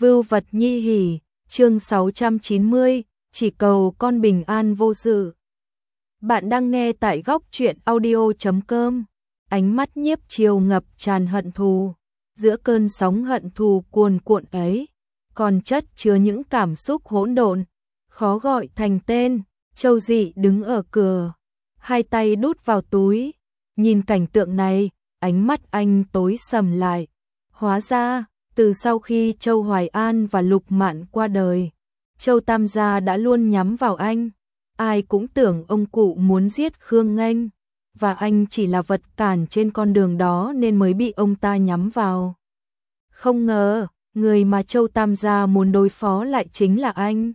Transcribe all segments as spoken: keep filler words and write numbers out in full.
Vưu vật nhi hỉ, chương sáu trăm chín mươi, chỉ cầu con bình an vô sự. Bạn đang nghe tại góc truyện audio chấm com. Ánh mắt Nhiếp Chiêu ngập tràn hận thù, giữa cơn sóng hận thù cuồn cuộn ấy, còn chất chứa những cảm xúc hỗn độn, khó gọi thành tên. Châu Dị đứng ở cửa, hai tay đút vào túi, nhìn cảnh tượng này, ánh mắt anh tối sầm lại. Hóa ra, từ sau khi Châu Hoài An và Lục Mạn qua đời, Châu Tam gia đã luôn nhắm vào anh. Ai cũng tưởng ông cụ muốn giết Khương Nghênh, và anh chỉ là vật cản trên con đường đó nên mới bị ông ta nhắm vào. Không ngờ, người mà Châu Tam gia muốn đối phó lại chính là anh.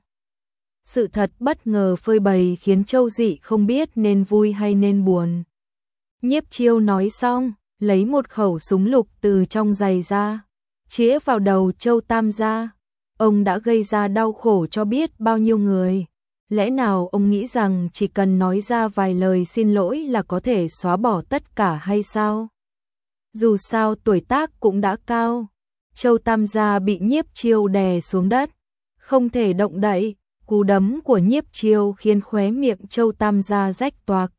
Sự thật bất ngờ phơi bày khiến Châu Dị không biết nên vui hay nên buồn. Nhiếp Chiêu nói xong, lấy một khẩu súng lục từ trong giày ra, chĩa vào đầu Châu Tam gia. Ông đã gây ra đau khổ cho biết bao nhiêu người. Lẽ nào ông nghĩ rằng chỉ cần nói ra vài lời xin lỗi là có thể xóa bỏ tất cả hay sao? Dù sao tuổi tác cũng đã cao. Châu Tam gia bị Nhiếp Chiêu đè xuống đất, không thể động đậy. Cú đấm của Nhiếp Chiêu khiến khóe miệng Châu Tam gia rách toạc,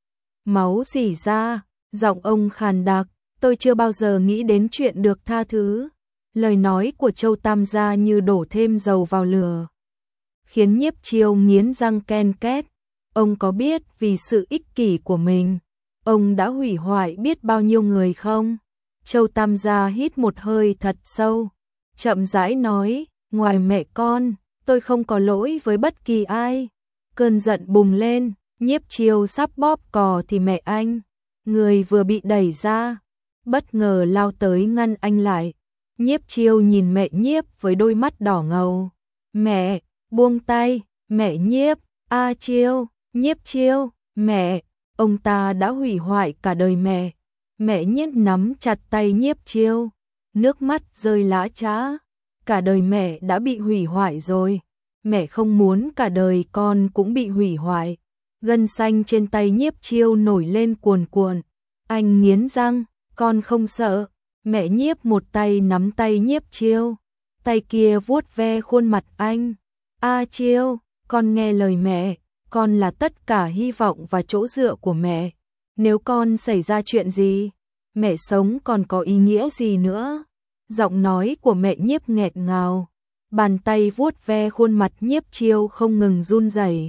máu rỉ ra. Giọng ông khàn đặc, tôi chưa bao giờ nghĩ đến chuyện được tha thứ. Lời nói của Châu Tam gia như đổ thêm dầu vào lửa, khiến Nhiếp Chiêu nghiến răng ken két. Ông có biết vì sự ích kỷ của mình, ông đã hủy hoại biết bao nhiêu người không? Châu Tam gia hít một hơi thật sâu, chậm rãi nói, ngoài mẹ con, tôi không có lỗi với bất kỳ ai. Cơn giận bùng lên, Nhiếp Chiêu sắp bóp cò thì mẹ anh, người vừa bị đẩy ra, bất ngờ lao tới ngăn anh lại. Nhiếp Chiêu nhìn mẹ Nhiếp với đôi mắt đỏ ngầu. Mẹ, buông tay, mẹ Nhiếp, A Chiêu, Nhiếp Chiêu, mẹ, ông ta đã hủy hoại cả đời mẹ. Mẹ Nhiếp nắm chặt tay Nhiếp Chiêu, nước mắt rơi lã chã. Cả đời mẹ đã bị hủy hoại rồi, mẹ không muốn cả đời con cũng bị hủy hoại. Gân xanh trên tay Nhiếp Chiêu nổi lên cuồn cuộn. Anh nghiến răng, con không sợ. Mẹ Nhiếp một tay nắm tay Nhiếp Chiêu, tay kia vuốt ve khuôn mặt anh. A Chiêu, con nghe lời mẹ, con là tất cả hy vọng và chỗ dựa của mẹ. Nếu con xảy ra chuyện gì, mẹ sống còn có ý nghĩa gì nữa? Giọng nói của mẹ Nhiếp nghẹt ngào, bàn tay vuốt ve khuôn mặt Nhiếp Chiêu không ngừng run rẩy.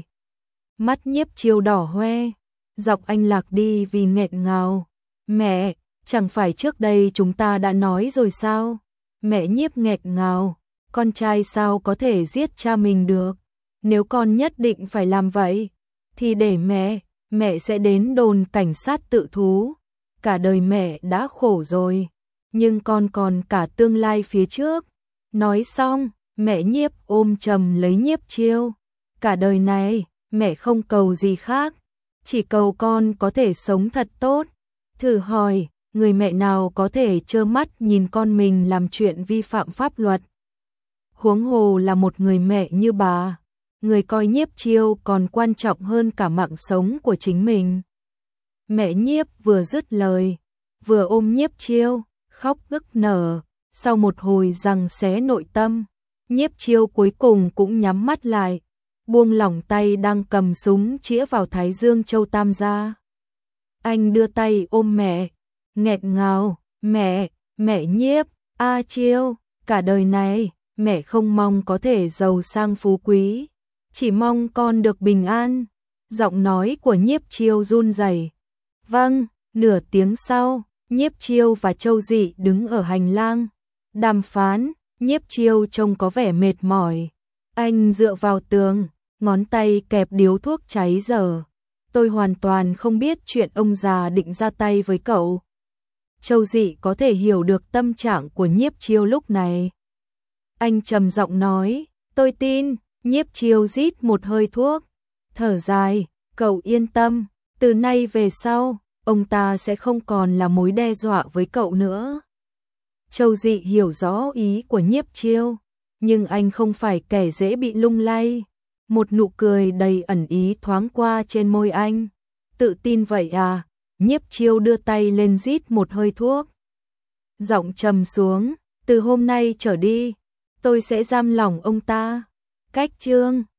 Mắt Nhiếp Chiêu đỏ hoe, giọng anh lạc đi vì nghẹt ngào. Mẹ, chẳng phải trước đây chúng ta đã nói rồi sao? Mẹ Nhiếp nghẹt ngào, con trai sao có thể giết cha mình được? Nếu con nhất định phải làm vậy, thì để mẹ, mẹ sẽ đến đồn cảnh sát tự thú. Cả đời mẹ đã khổ rồi, nhưng con còn cả tương lai phía trước. Nói xong, mẹ Nhiếp ôm chầm lấy Nhiếp Chiêu. Cả đời này, mẹ không cầu gì khác, chỉ cầu con có thể sống thật tốt. Thử hỏi, người mẹ nào có thể trơ mắt nhìn con mình làm chuyện vi phạm pháp luật? Huống hồ là một người mẹ như bà, người coi Nhiếp Chiêu còn quan trọng hơn cả mạng sống của chính mình. Mẹ Nhiếp vừa dứt lời, vừa ôm Nhiếp Chiêu, khóc nức nở. Sau một hồi giằng xé nội tâm, Nhiếp Chiêu cuối cùng cũng nhắm mắt lại, buông lỏng tay đang cầm súng chĩa vào thái dương Châu Tam gia. Anh đưa tay ôm mẹ, nghẹt ngào, mẹ, mẹ Nhiếp, A Chiêu, cả đời này, mẹ không mong có thể giàu sang phú quý, chỉ mong con được bình an. Giọng nói của Nhiếp Chiêu run rẩy. Vâng. Nửa tiếng sau, Nhiếp Chiêu và Châu Dị đứng ở hành lang đàm phán. Nhiếp Chiêu trông có vẻ mệt mỏi, anh dựa vào tường, ngón tay kẹp điếu thuốc cháy dở. Tôi hoàn toàn không biết chuyện ông già định ra tay với cậu. Châu Dị có thể hiểu được tâm trạng của Nhiếp Chiêu lúc này. Anh trầm giọng nói, tôi tin. Nhiếp Chiêu rít một hơi thuốc, thở dài, cậu yên tâm, từ nay về sau, ông ta sẽ không còn là mối đe dọa với cậu nữa. Châu Dị hiểu rõ ý của Nhiếp Chiêu, nhưng anh không phải kẻ dễ bị lung lay. Một nụ cười đầy ẩn ý thoáng qua trên môi anh. Tự tin vậy à? Nhiếp Chiêu đưa tay lên rít một hơi thuốc, giọng trầm xuống, từ hôm nay trở đi, tôi sẽ giam lỏng ông ta. Cách chương